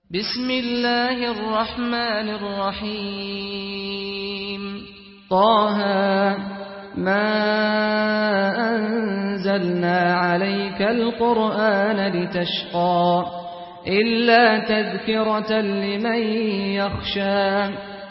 بسم الله الرحمن الرحيم طه ما أنزلنا عليك القرآن لتشقى إلا تذكرة لمن يخشى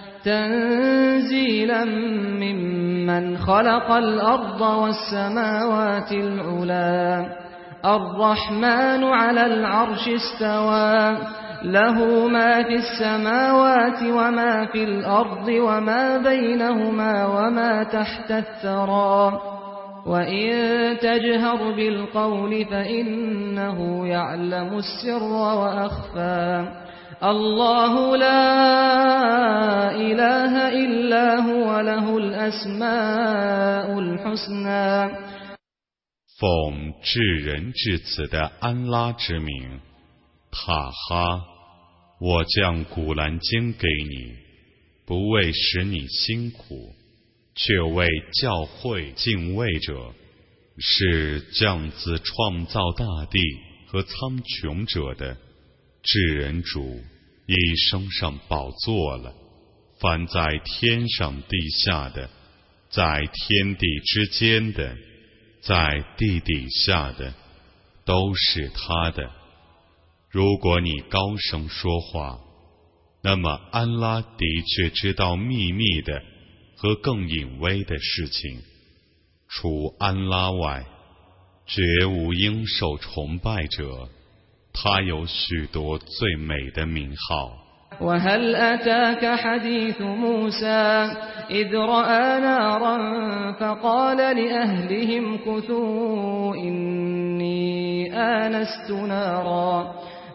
تنزيلا ممن خلق الأرض والسماوات العلى الرحمن على العرش استوى له ما في السماوات وما في الأرض وما بينهما وما تحت الثرى وإن تجهر بالقول فإنه يعلم السر وأخفى الله لا إله إلا هو له الأسماء الحسنى 奉至仁至慈的安拉之名，塔哈，我将古兰经给你，不为使你辛苦，却为教诲敬畏者，是降自创造大地和苍穹者的至仁主，已升上宝座了。凡在天上地下的，在天地之间的，在地底下的，都是他的。如果你高声说话，那么安拉的确知道秘密的和更隐微的事情。除安拉外，绝无应受崇拜者。他有许多最美的名号。 وهل أتاك حديث موسى إذ رأى نارا فقال لأهلهم كثوا إني آنست نارا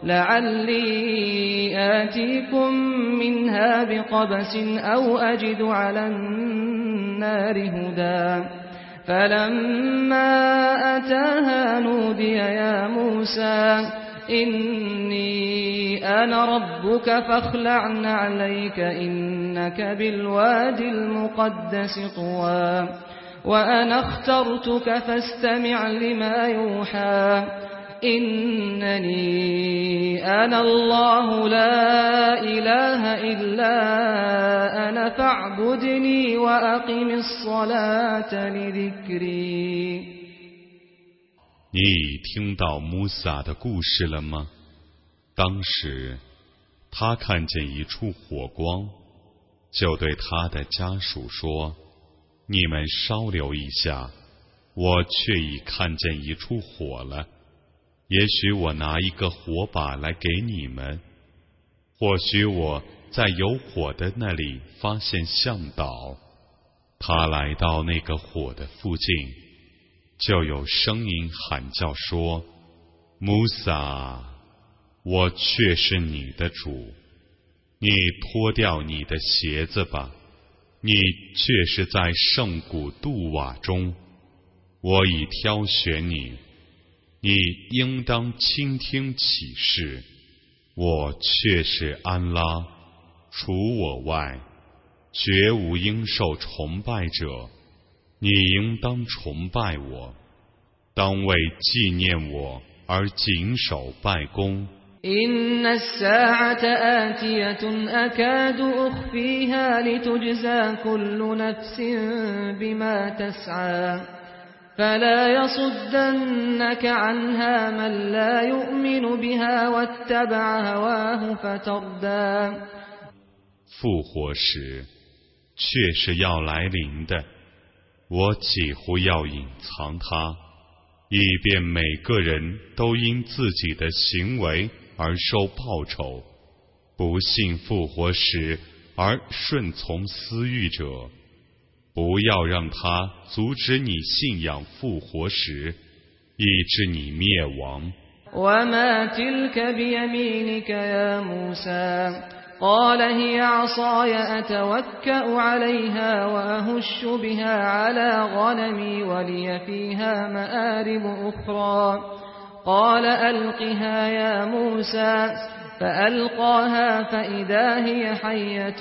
لعلي آتيكم منها بقبس أو أجد على النار هدى فلما أتاها نودي يا موسى إني أنا ربك فاخلع نعليك إنك بالوادي المقدس طوى وأنا اخترتك فاستمع لما يوحى إنني أنا الله لا إله إلا أنا فاعبدني وأقم الصلاة لذكري 你已听到穆萨的故事了吗？当时他看见一处火光，就对他的家属说：你们稍留一下，我却已看见一处火了。也许我拿一个火把来给你们，或许我在有火的那里发现向导。他来到那个火的附近，就有声音喊叫说：穆萨，我却是你的主，你脱掉你的鞋子吧，你却是在圣谷杜瓦中，我已挑选你，你应当倾听启示，我却是安拉，除我外，绝无应受崇拜者，你应当崇拜我，当为纪念我而谨守拜功。 إن الساعة آتية أكاد أخفيها لتجزى كل نفس بما تسعى فلا يصدنك عنها من لا يؤمن بها واتبع هواه فتردى 复活时确是要来临的，我几乎要隐藏它，以便每个人都因自己的行为而受报酬。不信复活时而顺从私欲者，不要让他阻止你信仰复活时，以致你灭亡。 وما تلك بيمينك يا موسى قال هي عصاي أتوكأ عليها وأهش بها على غنمي ولي فيها مآرب أخرى قال ألقها يا موسى فألقاها فإذا هي حية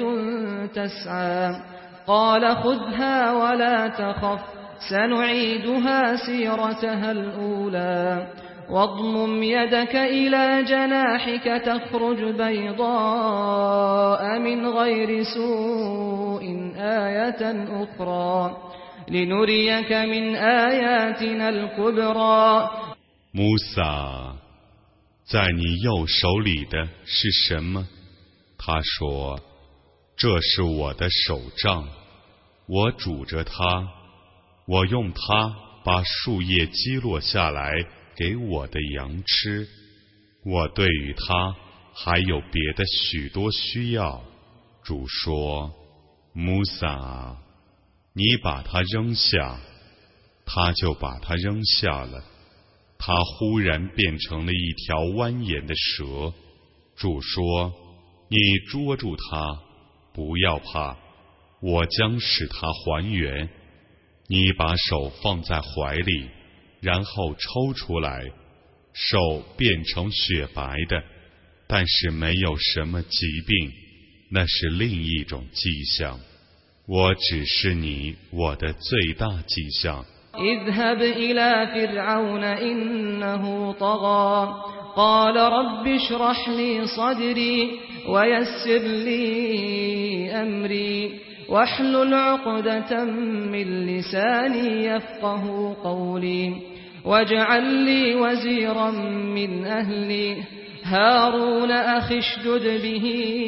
تسعى قال خذها ولا تخف سنعيدها سيرتها الأولى واضمم يدك إلى جناحك تخرج بيضاء من غير سوء آية أخرى لنريك من آياتنا الكبرى 穆萨，在你右手里的是什么？他说：“这是我的手杖，我拄着它，我用它把树叶击落下来给我的羊吃。我对于它还有别的许多需要。”主说：“穆萨，你把它扔下。”他就把它扔下了。它忽然变成了一条蜿蜒的蛇。主说：“你捉住它，不要怕，我将使它还原。你把手放在怀里，然后抽出来，手变成雪白的，但是没有什么疾病，那是另一种迹象。我指示你我的最大迹象。” اذهب إلى فرعون إنه طغى قال رب اشرح لي صدري ويسر لي أمري واحلل عقدة من لساني يفقه قولي واجعل لي وزيرا من أهلي هارون أخي اشدد به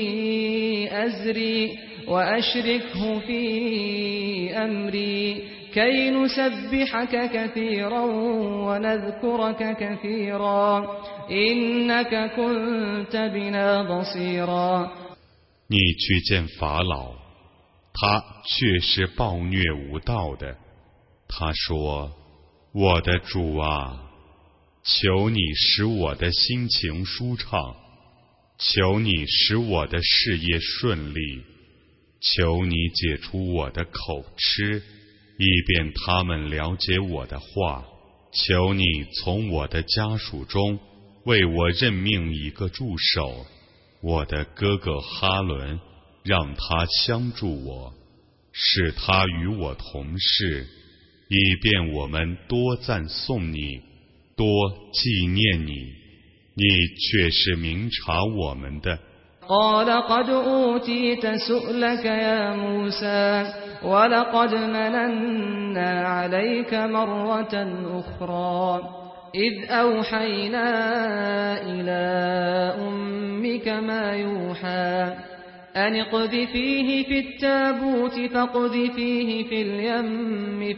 أزري وأشركه في أمري كي نسبحك كثيرا ونذكرك كثيرا إنك كنت بنا بصيرا 你去见法老，他却是暴虐无道的。他说：“我的主啊，求你使我的心情舒畅，求你使我的事业顺利，求你解除我的口吃，以便他们了解我的话。求你从我的家属中为我任命一个助手，我的哥哥哈伦，让他相助我，使他与我同事，以便我们多赞颂你，多纪念你。你却是明察我们的。 قال قد أوتيت سؤلك يا موسى ولقد مننا عليك مرة أخرى إذ أوحينا إلى أمك ما يوحى أن اقذفيه في التابوت فاقذفيه في اليم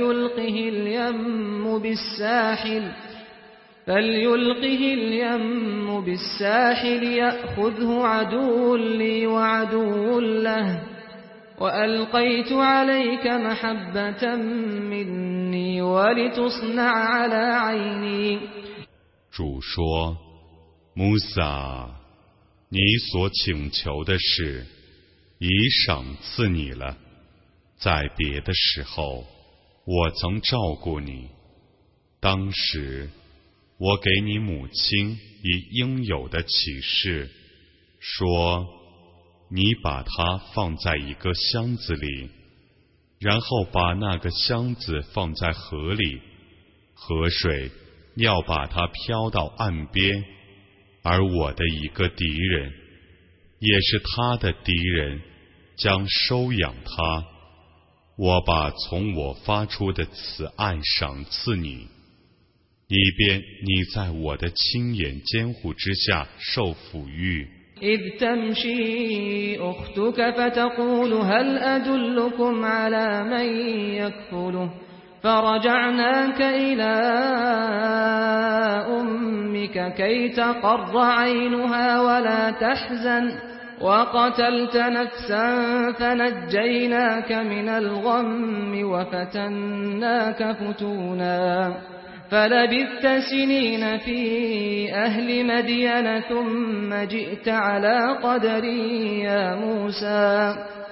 فليلقه اليم بالساحل يأخذه عدو لي وعدو له وألقيت عليك محبة مني ولتصنع على عيني 主说：“穆萨，你所请求的事已赏赐你了。在别的时候，我曾照顾你。当时我给你母亲以应有的启示，说你把它放在一个箱子里，然后把那个箱子放在河里，河水要把它飘到岸边，而我的一个敌人，也是他的敌人，将收养他。我把从我发出的慈爱赏赐你，以便你在我的亲眼监护之下受抚育。 إذ تمشي أختك فتقول هل أدلكم على من يكفله فرجعناك إلى أمك كي تقر عينها ولا تحزن وقتلت نفسا فنجيناك من الغم وفتناك فتونا فلبثت سنين في أهل مدين ثم جئت على قدري يا موسى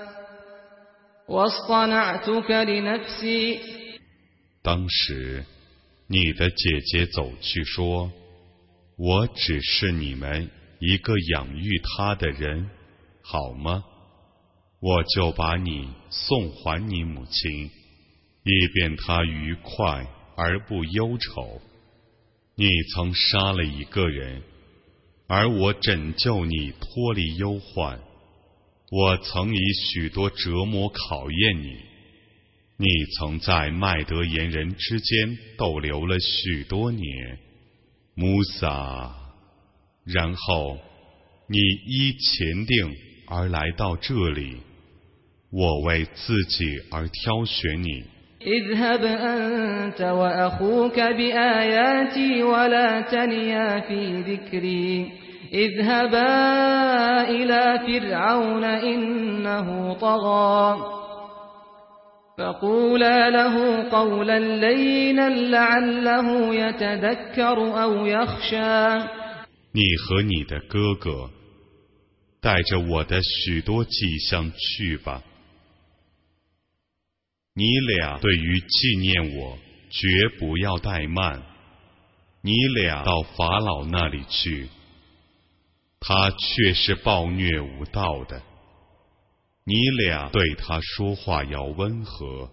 واصطنعتك لنفسي 当时你的姐姐走去说：“我只是你们一个养育她的人，好吗？我就把你送还你母亲，以便她愉快而不忧愁。 你曾杀了一个人，而我拯救你脱离忧患。我曾以许多折磨考验你，你曾在麦德言人之间逗留了许多年，穆萨。然后你依前定而来到这里，我为自己而挑选你。 اذهب أنت وأخوك بآياتي ولا تنيا في ذكري اذهبا إلى فرعون إنه طغى فقولا له قولا لينا لعله يتذكر أو يخشى 你和你的哥哥带着我的许多迹象去吧，你俩对于纪念我绝不要怠慢，你俩到法老那里去，他却是暴虐无道的，你俩对他说话要温和，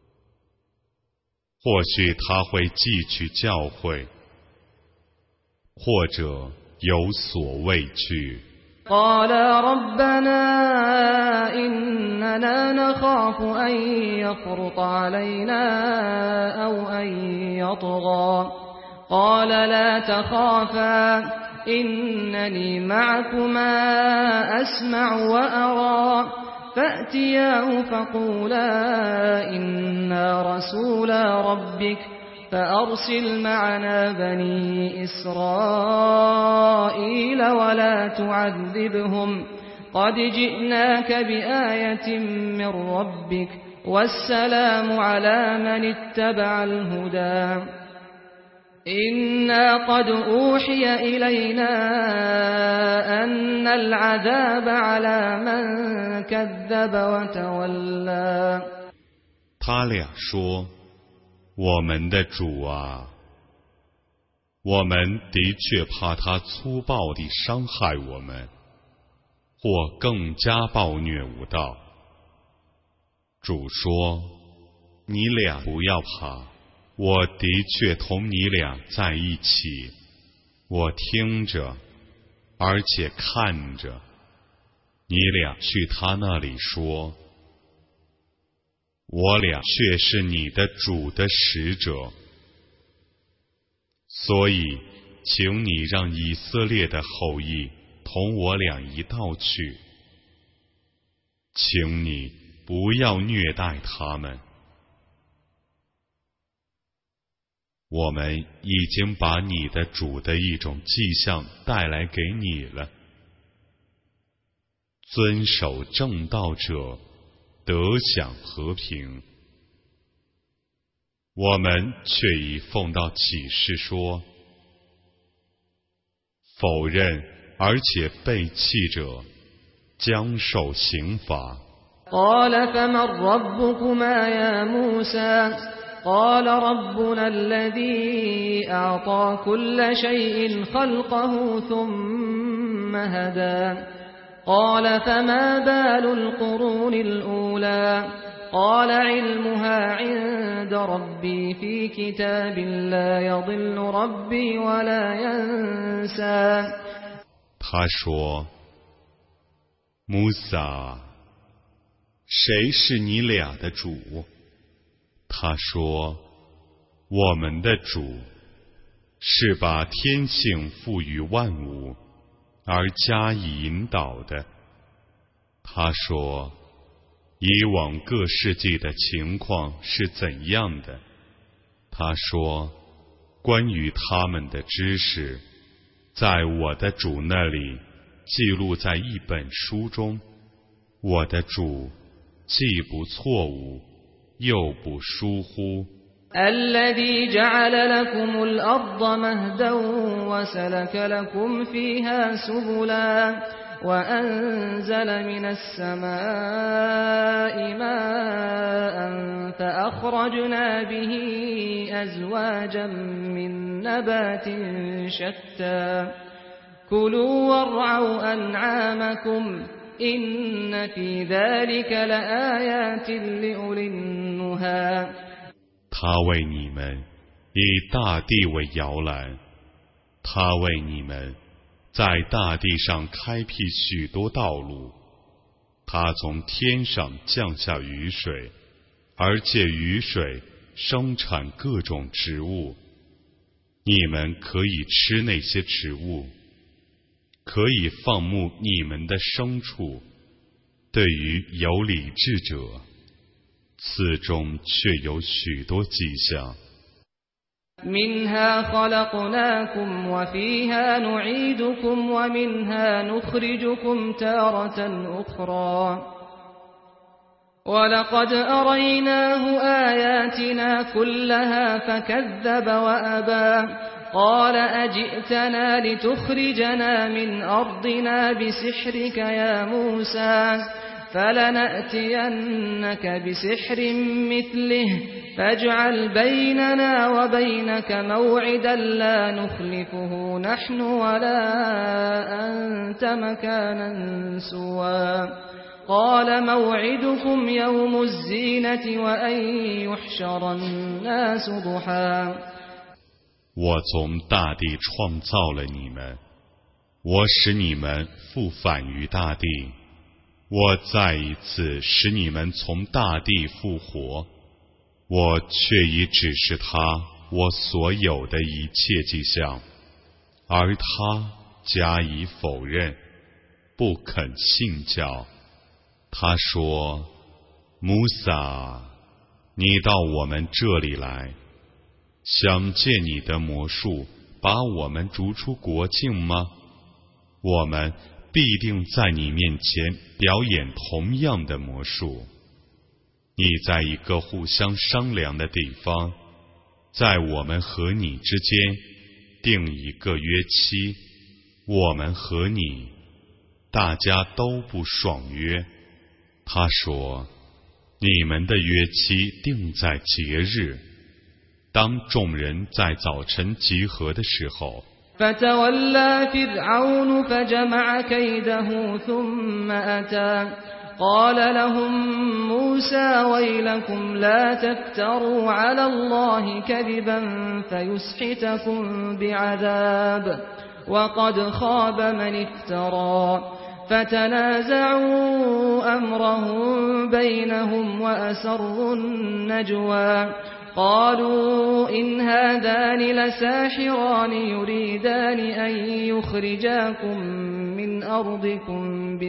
或许他会汲取教诲，或者有所畏惧。 قالا ربنا إننا نخاف أن يفرط علينا أو أن يطغى قال لا تخافا إنني معكما أسمع وأرى فأتياه فقولا إنا رسولا ربك فأرسل معنا بني إسرائيل ولا تعذبهم قد جئناك بآية من ربك والسلام على من اتبع الهدى إنا قد أوحي إلينا أن العذاب على من كذب وتولى 他俩说，我们的主啊，我们的确怕他粗暴地伤害我们，或更加暴虐无道。主说，你俩不要怕，我的确同你俩在一起，我听着，而且看着。你俩去他那里说，我俩却是你的主的使者，所以请你让以色列的后裔同我俩一道去，请你不要虐待他们。我们已经把你的主的一种迹象带来给你了，遵守正道者得享和平。我们却已奉到启示说，否认而且背弃者将受刑罚。 قال فمن ربكما يا موسى قال ربنا الذي أعطى كل شيء خلقه ثم هدى قال فما بال القرون الأولى قال علمها عند ربي في كتاب لا يضل ربي ولا ينسى 他说，穆萨，谁是你俩的主？他说，我们的主是把天性赋予万物而加以引导的。他说，以往各世纪的情况是怎样的？他说，关于他们的知识，在我的主那里记录在一本书中，我的主既不错误，又不疏忽。 الذي جعل لكم الأرض مهدا وسلك لكم فيها سبلا وأنزل من السماء ماء فأخرجنا به أزواجا من نبات شتى كلوا وارعوا أنعامكم إن في ذلك لآيات لأولي النهى 他为你们以大地为摇篮， 他为你们在大地上开辟许多道路，他从天上降下雨水，而借雨水生产各种植物，你们可以吃那些植物，可以放牧你们的牲畜。对于有理智者，此中却有许多迹象。 منها خلقناكم وفيها نعيدكم ومنها نخرجكم تارة أخرى ولقد أريناه آياتنا كلها فكذب وأبى قال أجئتنا لتخرجنا من أرضنا بسحرك يا موسى فلنأتينك بسحر مثله فاجعل بيننا وبينك موعدا لا نخلفه نحن ولا أنت مكانا سوى قال موعدكم يوم الزينة وأن يحشر الناس ضحى 我从大地创造了你们，我使你们复返于大地，我再一次使你们从大地复活，我却已指示他我所有的一切迹象，而他加以否认，不肯信教。他说：穆萨，你到我们这里来，想借你的魔术把我们逐出国境吗？我们必定在你面前表演同样的魔术。你在一个互相商量的地方，在我们和你之间定一个约期，我们和你大家都不爽约。他说：你们的约期定在节日，当众人在早晨集合的时候。 فتولى فرعون فجمع كيده ثم أتى قال لهم موسى ويلكم لا تفتروا على الله كذبا فيسحتكم بعذاب وقد خاب من افترى فتنازعوا أمرهم بينهم وأسروا النجوى قالوا إن هذان لساحران يريدان أن يخرجاكم من أرضكم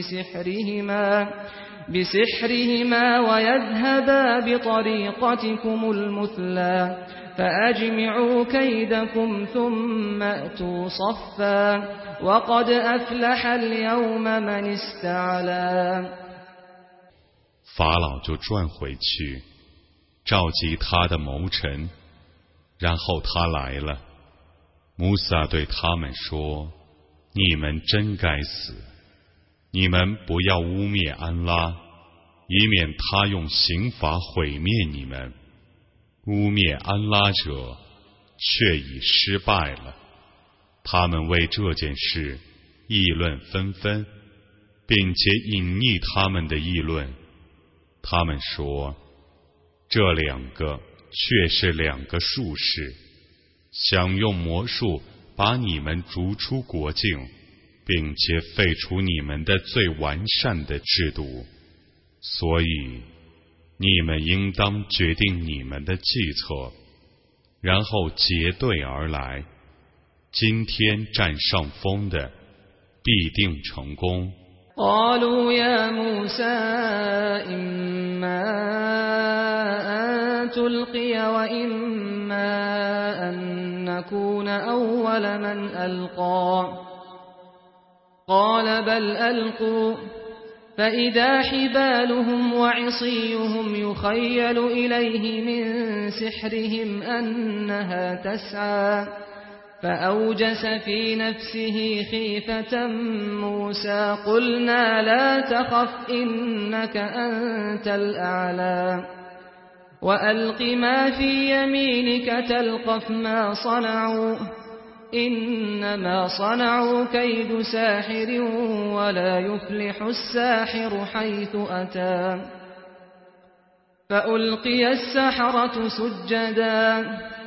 بسحرهما ويذهبا بطريقتكم المثلى فأجمعوا كيدكم ثم أتوا صفا وقد أفلح اليوم من استعلى 法老就转回去召集他的谋臣，然后他来了。穆萨对他们说：你们真该死，你们不要污蔑安拉，以免他用刑罚毁灭你们。污蔑安拉者却已失败了。他们为这件事议论纷纷，并且隐匿他们的议论。他们说：这两个却是两个术士，想用魔术把你们逐出国境，并且废除你们的最完善的制度。所以你们应当决定你们的计策，然后结队而来。今天占上风的必定成功。 قالوا يا موسى إما أن تلقي وإما أن نكون أول من ألقى قال بل ألقوا فإذا حبالهم وعصيهم يخيل إليه من سحرهم أنها تسعى فأوجس في نفسه خيفة موسى قلنا لا تخف إنك أنت الأعلى وألق ما في يمينك تلقف ما صنعوا إنما صنعوا كيد ساحر ولا يفلح الساحر حيث أتى فألقي السحرة سجدا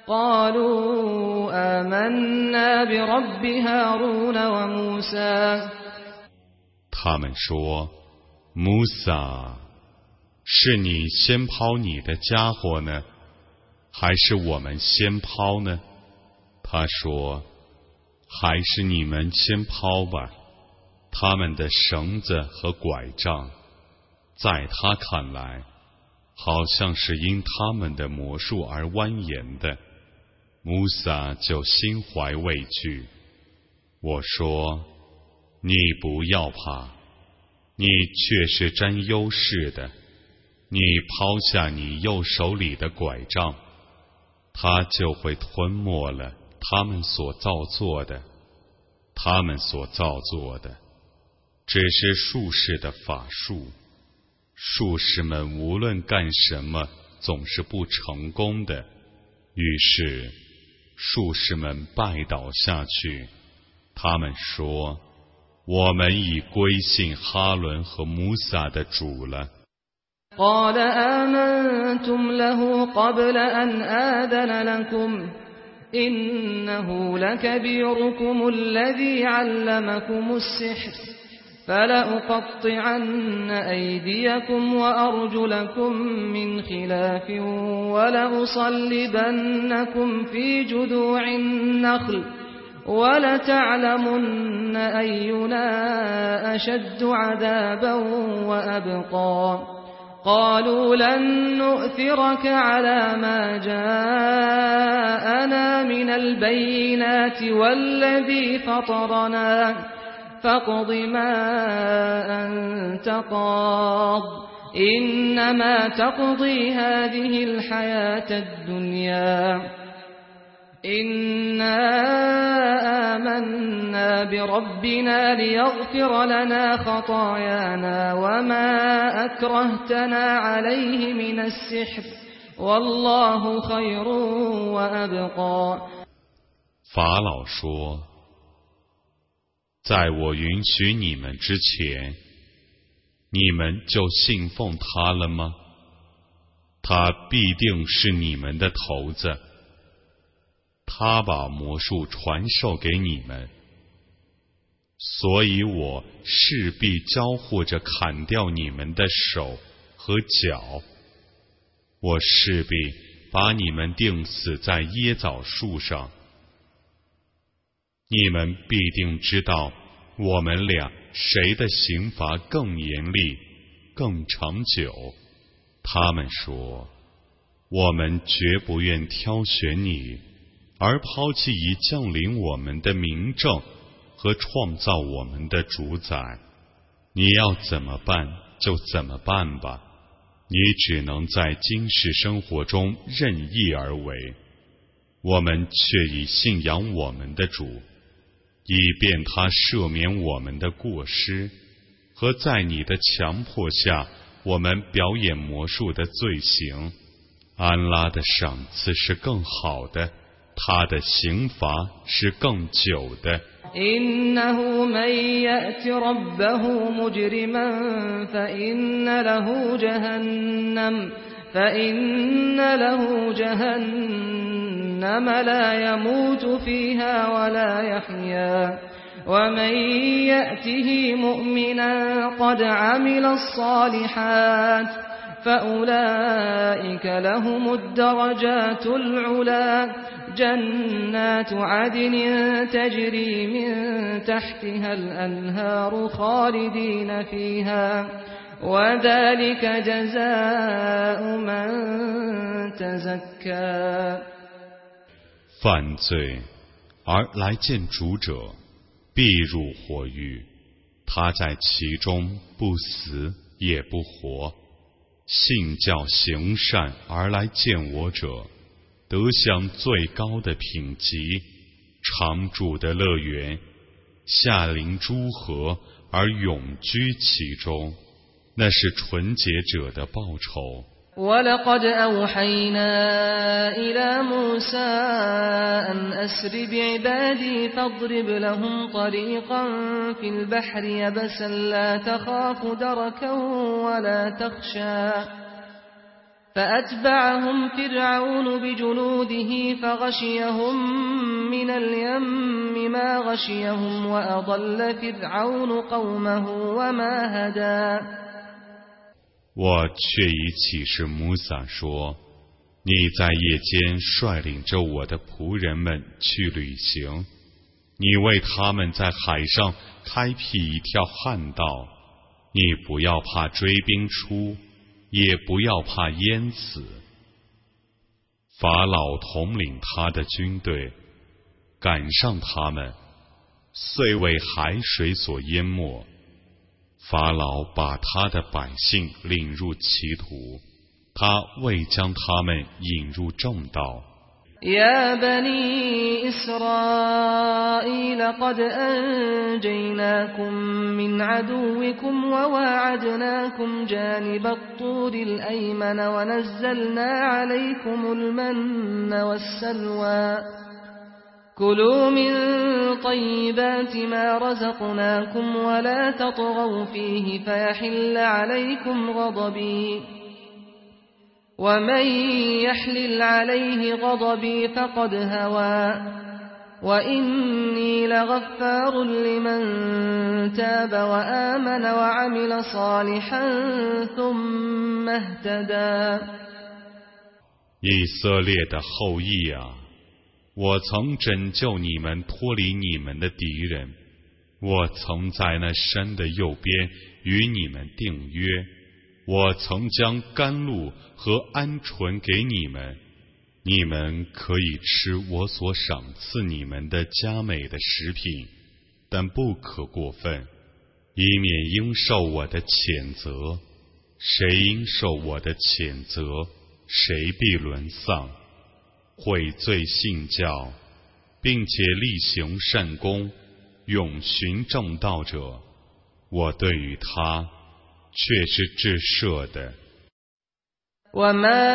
قالوا آمنا برب هارون وموسى 他们说，穆萨，是你先抛你的家伙呢，还是我们先抛呢？他说，还是你们先抛吧。他们的绳子和拐杖，在他看来，好像是因他们的魔术而蜿蜒的。穆萨就心怀畏惧。我说，你不要怕，你却是占优势的。你抛下你右手里的拐杖，它就会吞没了他们所造作的。他们所造作的只是术士的法术，术士们无论干什么总是不成功的。于是术士们拜倒下去，他们说，我们已归信哈伦和穆萨的主了。 قال آمنتم له قبل أن آذن لكم إنه لكبيركم الذي علمكم السحر فلأقطعن أيديكم وأرجلكم من خلاف ولأصلبنكم في جذوع النخل ولتعلمن أينا أشد عذابا وأبقى قالوا لن نؤثرك على ما جاءنا من البينات والذي فطرنا فاقض ما أنت قاض إنما تقضي هذه الحياة الدنيا إنا آمنا بربنا ليغفر لنا خطايانا وما أكرهتنا عليه من السحر والله خير وأبقى 法老说，在我允许你们之前，你们就信奉他了吗？他必定是你们的头子。他把魔术传授给你们，所以我势必交互着砍掉你们的手和脚，我势必把你们钉死在椰枣树上。你们必定知道我们俩谁的刑罚更严厉更长久。他们说，我们绝不愿挑选你，而抛弃已降临我们的明证和创造我们的主宰。你要怎么办就怎么办吧，你只能在今世生活中任意而为。我们却已信仰我们的主，以便他赦免我们的过失和在你的强迫下我们表演魔术的罪行。安拉的赏赐是更好的，他的刑罚是更久的。 إنه من يأت ربه مجرما فإن له جهنم لا يموت فيها ولا يحيا ومن يأته مؤمنا قد عمل الصالحات فأولئك لهم الدرجات العلى جنات عدن تجري من تحتها الأنهار خالدين فيها وذلك جزاء من تزكى 犯罪而来见主者必入火狱，他在其中不死也不活。信教行善而来见我者得享最高的品级，常住的乐园，下临诸河而永居其中，那是纯洁者的报酬。 ولقد أوحينا إلى موسى أن أسر بعبادي فاضرب لهم طريقا في البحر يبسا لا تخاف دركا ولا تخشى فأتبعهم فرعون بجنوده فغشيهم من اليم ما غشيهم وأضل فرعون قومه وما هدى 我却已启示摩撒说，你在夜间率领着我的仆人们去旅行，你为他们在海上开辟一条旱道，你不要怕追兵出，也不要怕淹死。法老统领他的军队赶上他们，遂为海水所淹没。法老把他的百姓领入歧途，他未将他们引入正道。 يا بني إسرائيل قد أنجيناكم من عدوكم وواعدناكم جانب الطور الأيمن ونزلنا عليكم المن والسلوى كلوا من طيبات ما رزقناكم ولا تطغوا فيه فيحل عليكم غضبي ومن يحلل عليه غضبي فقد هوى وإني لغفار لمن تاب وآمن وعمل صالحا ثم اهتدى 以色列的后裔啊，我曾拯救你们脱离你们的敌人，我曾在那山的右边与你们订约，我曾将甘露和鹌鹑给你们，你们可以吃我所赏赐你们的佳美的食品，但不可过分，以免应受我的谴责。谁应受我的谴责，谁必沦丧。悔罪信教，并且力行善功，永循正道者，我对于他却是至赦的。 وما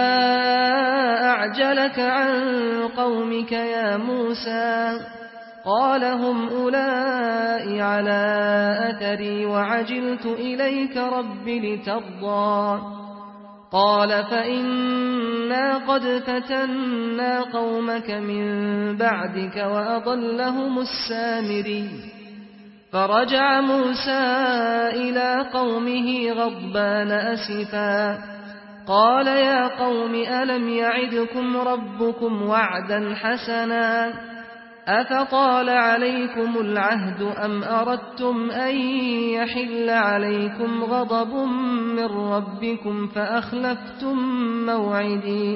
أعجلك عن قومك يا موسى قال هم أولئك على أثري وعجلت إليك رب لترضى قال فإنا قد فتنا قومك من بعدك وأضلهم السامري فرجع موسى إلى قومه غضبان أسفا قال يا قوم ألم يعدكم ربكم وعدا حسنا أفطال عليكم العهد أم أردتم أن يحل عليكم غضب من ربكم فأخلفتم موعدي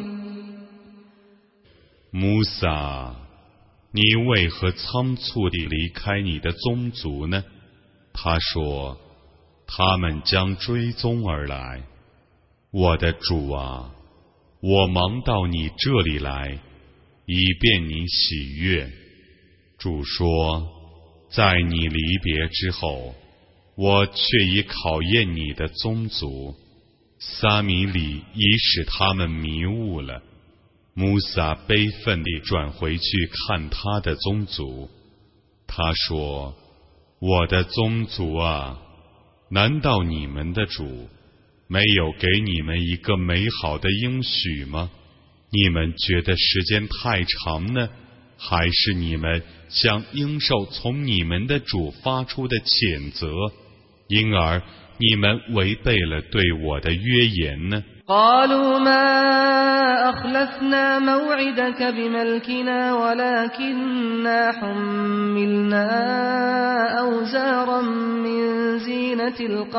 穆萨，你为何仓促地离开你的宗族呢？他说，他们将追踪而来。我的主啊，我忙到你这里来，以便你喜悦。主说，在你离别之后，我却已考验你的宗族，撒米里已使他们迷雾了。穆萨悲愤地转回去看他的宗族，他说，我的宗族啊，难道你们的主没有给你们一个美好的应许吗？你们觉得时间太长呢，还是你们想应受从你们的主发出的谴责，因而你们违背了对我的约言呢 ？قالوا ما أخلفنا موعدك بملكنا ولكننا حملنا أوزارا من زينة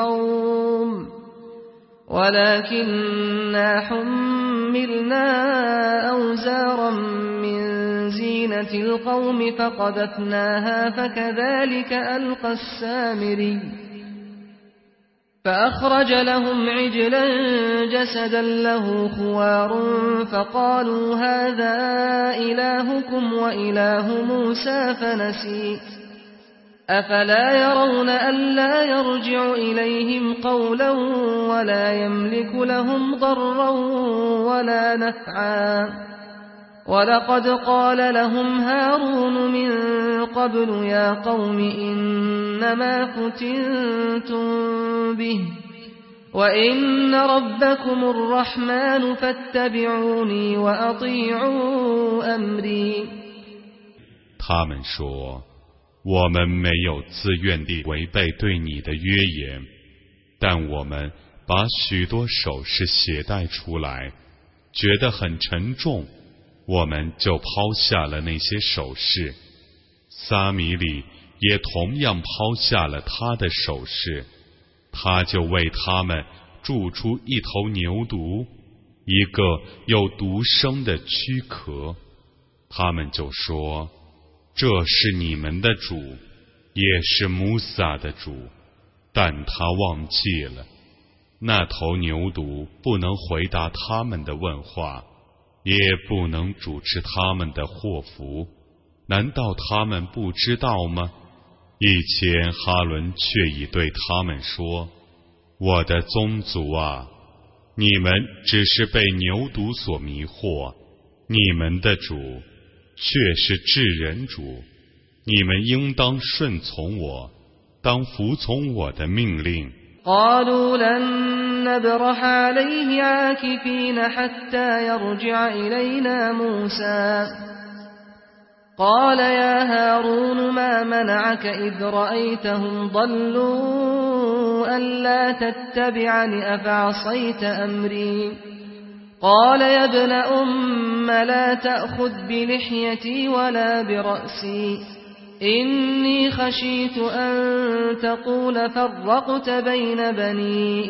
القوم فقذفناها فكذلك ألقى السامري فأخرج لهم عجلا جسدا له خوار فقالوا هذا إلهكم وإله موسى فنسي أفلا يرون ألا يرجع إليهم قولا ولا يملك لهم ضرا ولا نفعا ولقد قال لهم هارون من قبل يا قوم إنما فتنتم به وإن ربكم الرحمن فاتبعوني وأطيعوا أمري。 他们说，我们没有自愿地违背对你的约言，但我们把许多首饰携带出来，觉得很沉重，我们就抛下了那些首饰。撒米里也同样抛下了他的首饰，他就为他们铸出一头牛犊，一个有独生的躯壳。他们就说，这是你们的主，也是穆萨的主，但他忘记了。那头牛犊不能回答他们的问话，也不能主持他们的祸福，难道他们不知道吗？以前哈伦却已对他们说，我的宗族啊，你们只是被牛犊所迷惑，你们的主却是至人主，你们应当顺从我，当服从我的命令。 قالوا لن نبرح عليه عاكفين حتى يرجع إلينا موسى قال يا هارون ما منعك إذ رأيتهم ضلوا ألا تتبعني أفعصيت أمري قال يا ابن أم لا تأخذ بلحيتي ولا برأسي إني خشيت أن تقول فرقت بين بني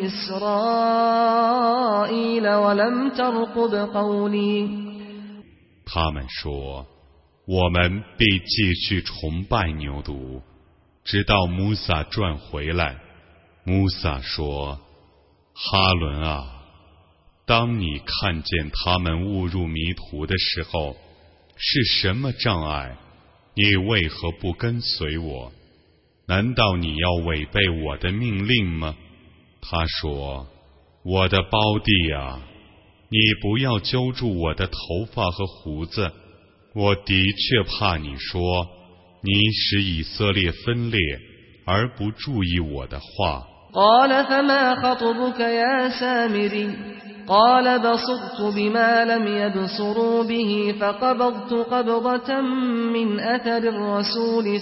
إسرائيل ولم ترقب قولي。 他们说，我们必继续崇拜牛犊，直到穆萨转回来。穆萨说，哈伦啊，当你看见他们误入迷途的时候，是什么障碍？你为何不跟随我？难道你要违背我的命令吗？他说，我的胞弟啊，你不要揪住我的头发和胡子，我的确怕你说，你使以色列分裂，而不注意我的话。 قال فما خطبك يا سامري قال بصرت بما لم يبصروا به فقبضت قبضة من أثر الرسول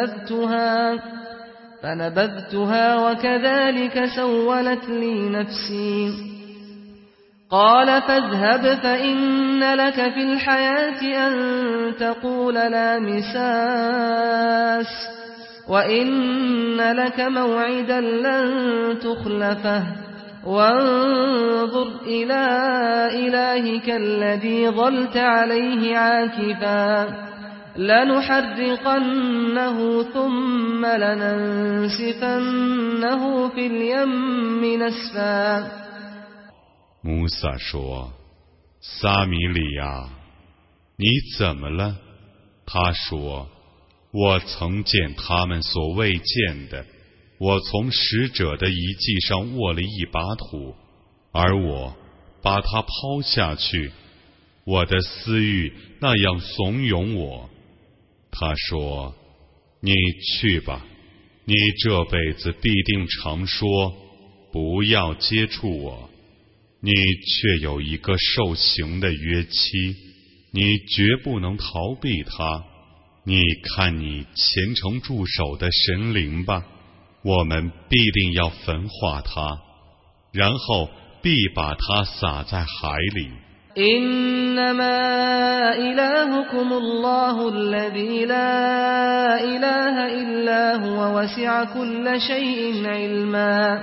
فنبذتها وكذلك سولت لي نفسي قال فاذهب فإن لك في الحياة أن تقول لا مساس وإن لك موعدا لن تخلفه وانظر إلى إلهك الذي ظلت عليه عاكفا لنحرقنه ثم لننسفنه في اليم نسفا。 穆萨说，撒米里呀，你怎么了？他说，我曾见他们所未见的，我从使者的遗迹上握了一把土，而我把它抛下去，我的私欲那样怂恿我。他说，你去吧，你这辈子必定常说，不要接触我，你却有一个受刑的约期，你绝不能逃避它。你看你虔诚驻守的神灵吧，我们必定要焚化它，然后必把它撒在海里。 إنما إلهكم الله الذي لا إله إلا هو وسع كل شيء علما。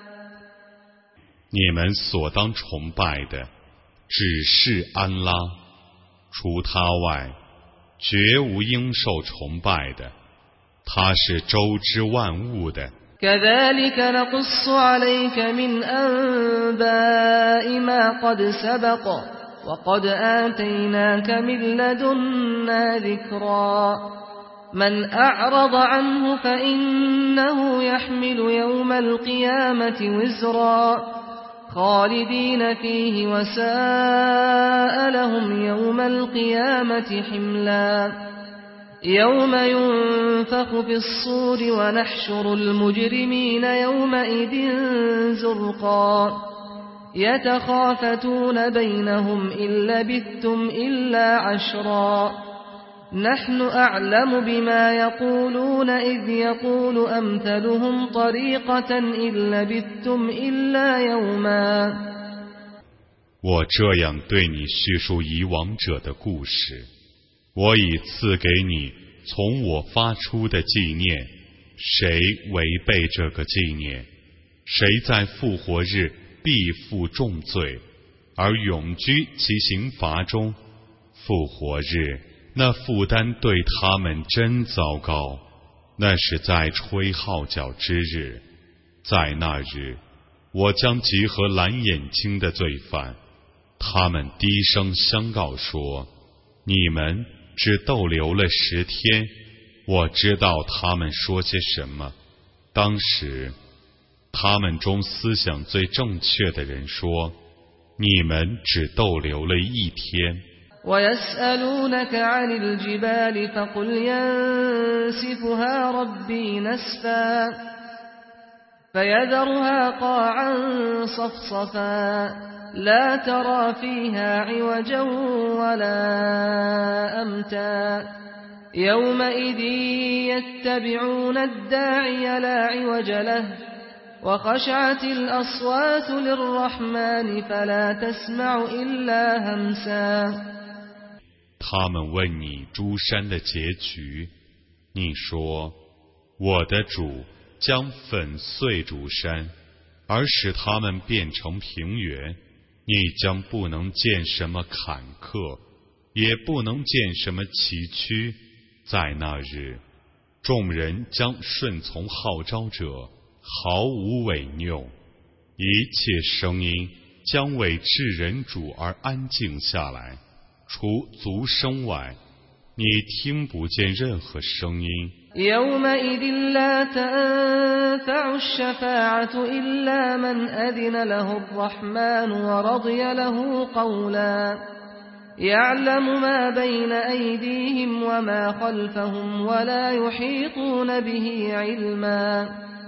你们所当崇拜的只是安拉，除他外绝无应受崇拜的，他是周知万物的。 كذلك نقص عليك من أنباء ما قد سبق وقد آتيناك من لدنا ذكرا من أعرض عنه فإنه يحمل يوم القيامة وزرا خالدين فيه وساء لهم يوم القيامة حملا。 يوم ينفخ في الصور ونحشر المجرمين يومئذ زرقا يتخافتون بينهم إن لبثتم إلا عشرا نحن أعلم بما يقولون إذ يقول أمثلهم طريقة إن لبثتم إلا يوما 我这样对你叙述以往者的故事，我已赐给你从我发出的纪念，谁违背这个纪念，谁在复活日必负重罪，而永居其刑罚中，复活日那负担对他们真糟糕，那是在吹号角之日，在那日，我将集合蓝眼睛的罪犯，他们低声相告说：“你们只逗留了10天。”我知道他们说些什么。当时，他们中思想最正确的人说：“你们只逗留了1天。” ويسألونك عن الجبال فقل ينسفها ربي نسفا فيذرها قاعا صفصفا لا ترى فيها عوجا ولا أمتا يومئذ يتبعون الداعي لا عوج له وخشعت الأصوات للرحمن فلا تسمع إلا همسا 他们问你诸山的结局，你说：“我的主将粉碎诸山，而使它们变成平原。你将不能见什么坎坷，也不能见什么崎岖。在那日，众人将顺从号召者，毫无违拗。一切声音将为至人主而安静下来。”除足声外，你听不见任何声音。 يومئذ لا تنفع الشفاعة إلا من أذن له الرحمن ورضي له قولا يعلم ما بين أيديهم وما خلفهم ولا يحيطون به علما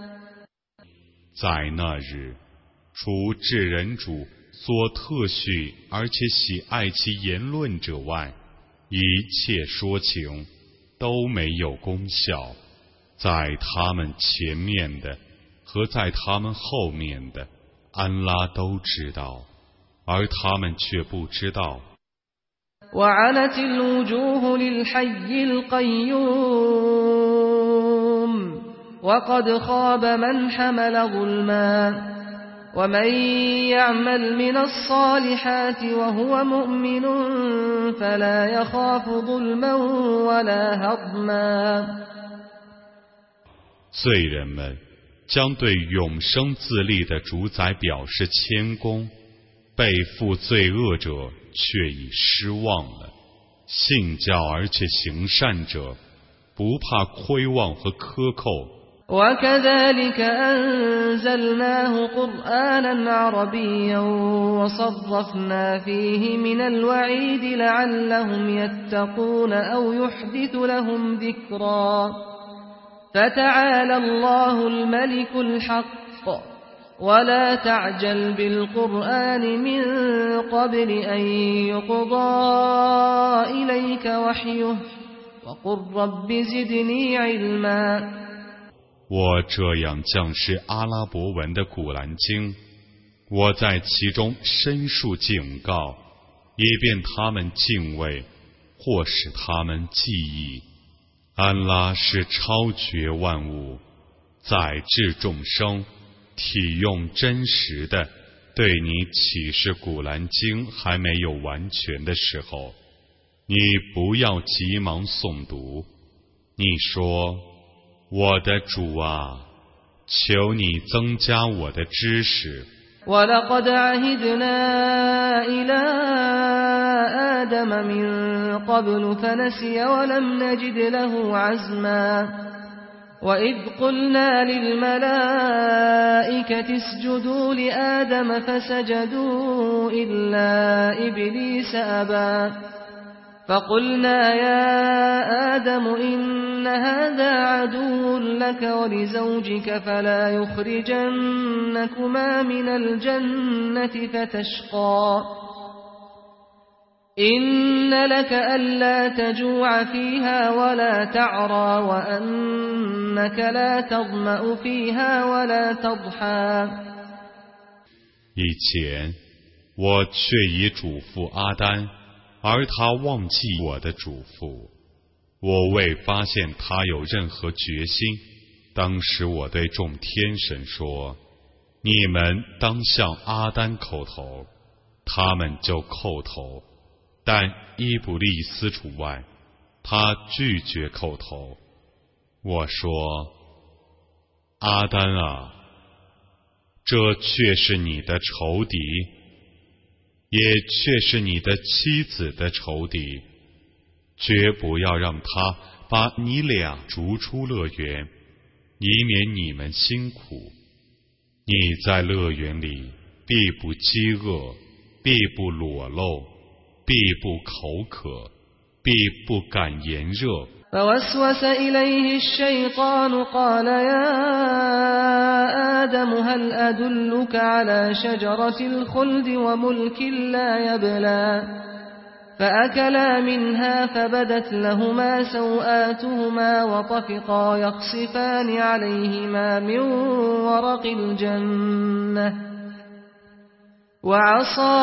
在那日，除至人主所特许而且喜爱其言论者外，一切说情都没有功效。在他们前面的和在他们后面的，安拉都知道，而他们却不知道。 وعنت الوجوه للحي القيوم وقد خاب من حمل ظلما ومن يعمل من الصالحات وهو مؤمن فلا يخاف ظلما ولا هضما 罪人们将对永生自立的主宰表示谦恭，背负罪恶者却已失望了。信教而且行善者不怕亏望和克扣。 وكذلك أنزلناه قرآنا عربيا وصرفنا فيه من الوعيد لعلهم يتقون أو يحدث لهم ذكرا فتعالى الله الملك الحق ولا تعجل بالقرآن من قبل أن يقضى إليك وحيه وقل رب زدني علما 我这样降示阿拉伯文的古兰经，我在其中申述警告，以便他们敬畏，或使他们记忆。安拉是超绝万物，宰治众生，体用真实的，对你启示古兰经还没有完全的时候，你不要急忙诵读。你说：“我的主啊，求你增加我的知识。” وَلَقَدْ عَهِدْنَا إِلَىٰ آدَمَ مِن قَبْلُ فَنَسِيَ وَلَمْ نَجِدْ لَهُ عَزْمًا وَإِذْ قُلْنَا لِلْمَلَائِكَةِ اسْجُدُوا لِآدَمَ فَسَجَدُوا إِلَّا إِبْلِيسَ أَبَىٰ فقلنا يا آدم إن هذا عدو لك ولزوجك فلا يخرجنكما من الجنة فتشقى إن لك ألا تجوع فيها ولا تعرى وأنك لا تظمأ فيها ولا تضحى 以前我却已嘱咐阿丹，而他忘记我的嘱咐，我未发现他有任何决心。当时我对众天神说：“你们当向阿丹叩头。”他们就叩头，但伊卜利斯除外，他拒绝叩头。我说：“阿丹啊，这却是你的仇敌，也却是你的妻子的仇敌，绝不要让他把你俩逐出乐园，以免你们辛苦。你在乐园里必不饥饿，必不裸露，必不口渴，必不感炎热。” فوسوس إليه الشيطان قال يا آدم هل أدلك على شجرة الخلد وملك لا يبلى فأكلا منها فبدت لهما سوآتهما وطفقا يخصفان عليهما من ورق الجنة وعصى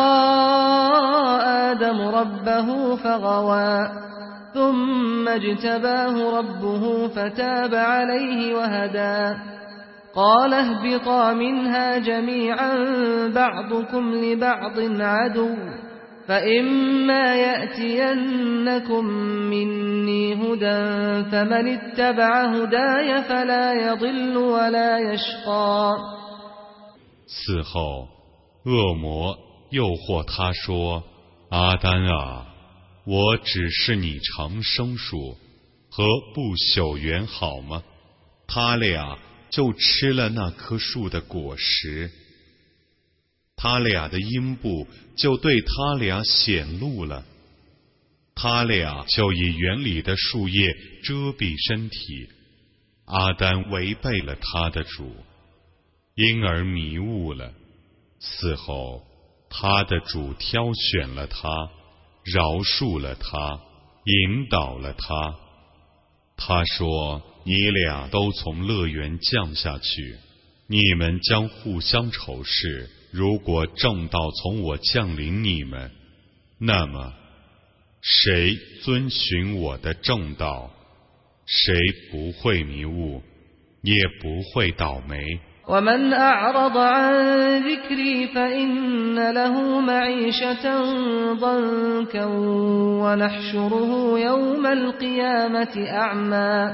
آدم ربه فغوى ثم اجتباه ربه فتاب عليه وهدى قال اهبطا منها جميعا بعضكم لبعض عدو فإما يأتينكم مني هدى فمن اتبع هداي فلا يضل ولا يشقى 此后，恶魔诱惑他说：“阿丹啊，我只是你长生树和不朽园好吗？”他俩就吃了那棵树的果实，他俩的阴部就对他俩显露了，他俩就以园里的树叶遮蔽身体。阿丹违背了他的主，因而迷雾了。此后，他的主挑选了他，饶恕了他，引导了他。他说：“你俩都从乐园降下去，你们将互相仇视。如果正道从我降临你们，那么谁遵循我的正道，谁不会迷雾，也不会倒霉。” ومن أعرض عن ذكري فإن له معيشة ضنكا ونحشره يوم القيامة أعمى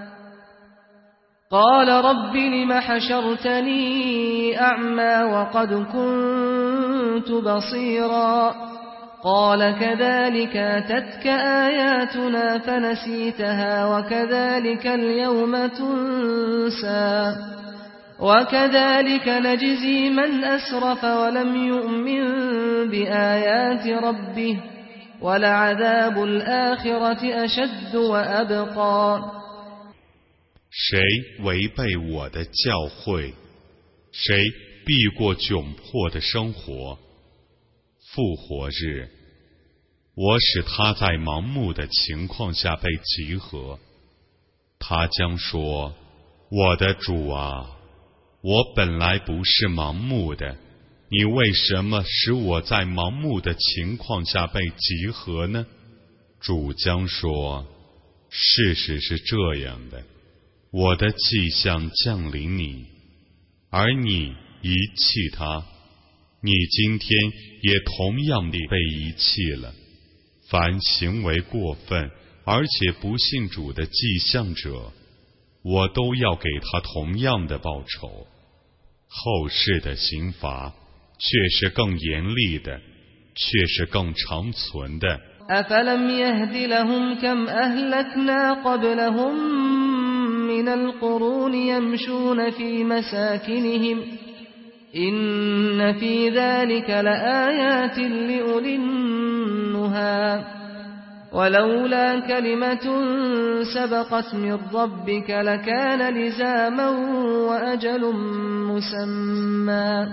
قال رب لم حشرتني أعمى وقد كنت بصيرا قال كذلك أتتك آياتنا فنسيتها وكذلك اليوم تنسى وكذلك نجزي من أسرف ولم يؤمن بآيات ربه ولعذاب الآخرة أشد وأبقى 谁违背我的教诲，谁避过窘迫的生活，复活日，我使他在盲目的情况下被集合，他将说：“我的主啊，我本来不是盲目的，你为什么使我在盲目的情况下被集合呢？”主将说：“事实是这样的，我的迹象降临你，而你遗弃他，你今天也同样地被遗弃了。凡行为过分而且不信主的迹象者，我都要给他同样的报酬。后世的刑罚却是更严厉的，却是更长存的。 أفلم يهد لهم كم أهلكنا قبلهم من القرون يمشون في مساكنهم إن في ذلك لآيات لأولي النهى ولولا كلمة سبقت من ربك لكان لزاما وأجل مسمى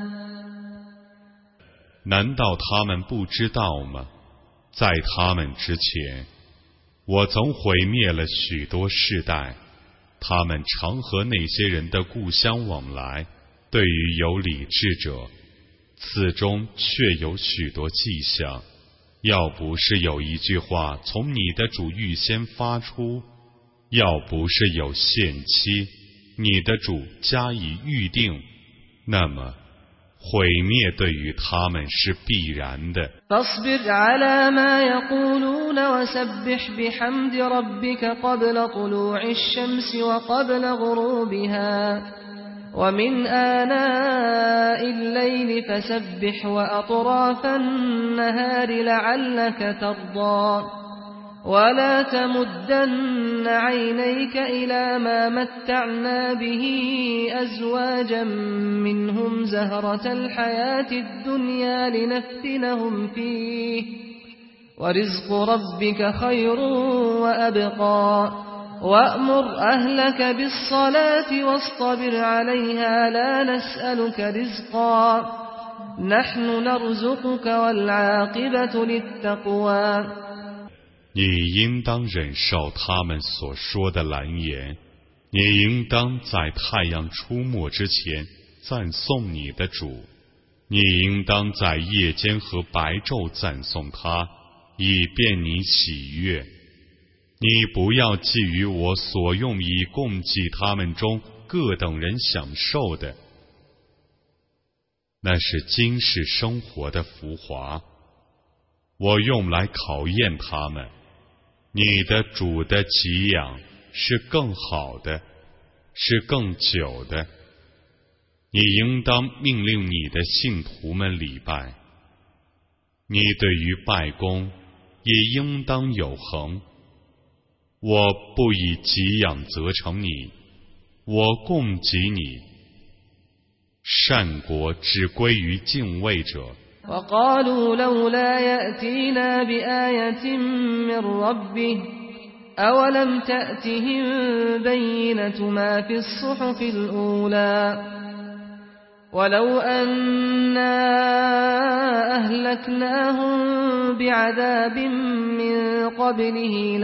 难道他们不知道吗？在他们之前，我曾毁灭了许多世代，他们常和那些人的故乡往来。对于有理智者，此中确有许多迹象。要不是有一句话从你的主预先发出，要不是有限期，你的主加以预定，那么毁灭对于他们是必然的。 فاصبر على ما يقولون وسبح بحمد ربك قبل طلوع الشمس وقبل غروبها ومن آناء الليل فسبح وأطراف النهار لعلك ترضى ولا تمدن عينيك إلى ما متعنا به أزواجا منهم زهرة الحياة الدنيا لنفتنهم فيه ورزق ربك خير وأبقى وأمر أهلك بالصلاة واصطبر عليها لا نسألك رزقا نحن نرزقك والعاقبة للتقوى 你应当忍受他们所说的蓝言，你应当在太阳出没之前赞颂你的主，你应当在夜间和白昼赞颂他，以便你喜悦。你不要觊觎我所用以供给他们中各等人享受的，那是今世生活的浮华，我用来考验他们。你的主的给养是更好的，是更久的。你应当命令你的信徒们礼拜，你对于拜功也应当有恒。我不以给养责成你，我供给你。善果只归于敬畏者。 وقالوا لولا يأتينا بآية من ربه أولم تأتهم بينة ما في الصحف الأولى ولو أنا أهلكناهم بعذاب من قبله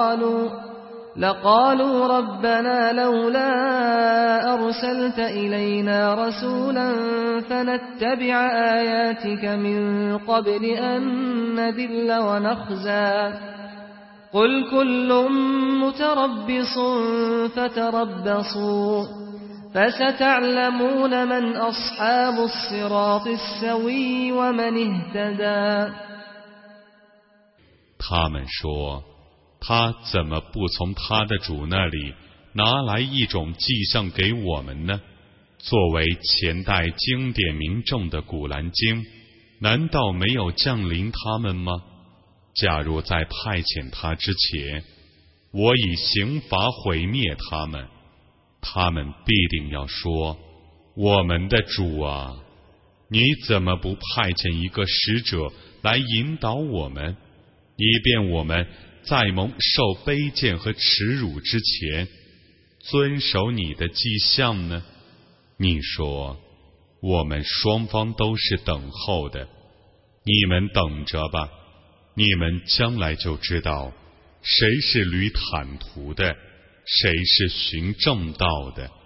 لقالوا ربنا لولا أرسلت إلينا رسولا فنتبع آياتك من قبل أن نذل ونخزى قل كل متربص فتربصوا فستعلمون من أصحاب الصراط السوي ومن اهتدى 他们说他怎么不从他的主那里拿来一种迹象给我们呢？作为前代经典明证的古兰经，难道没有降临他们吗？假如在派遣他之前，我以刑罚毁灭他们，他们必定要说：我们的主啊，你怎么不派遣一个使者来引导我们，以便我们在蒙受卑贱和耻辱之前，遵守你的迹象呢？你说，我们双方都是等候的，你们等着吧，你们将来就知道，谁是履坦途的，谁是寻正道的。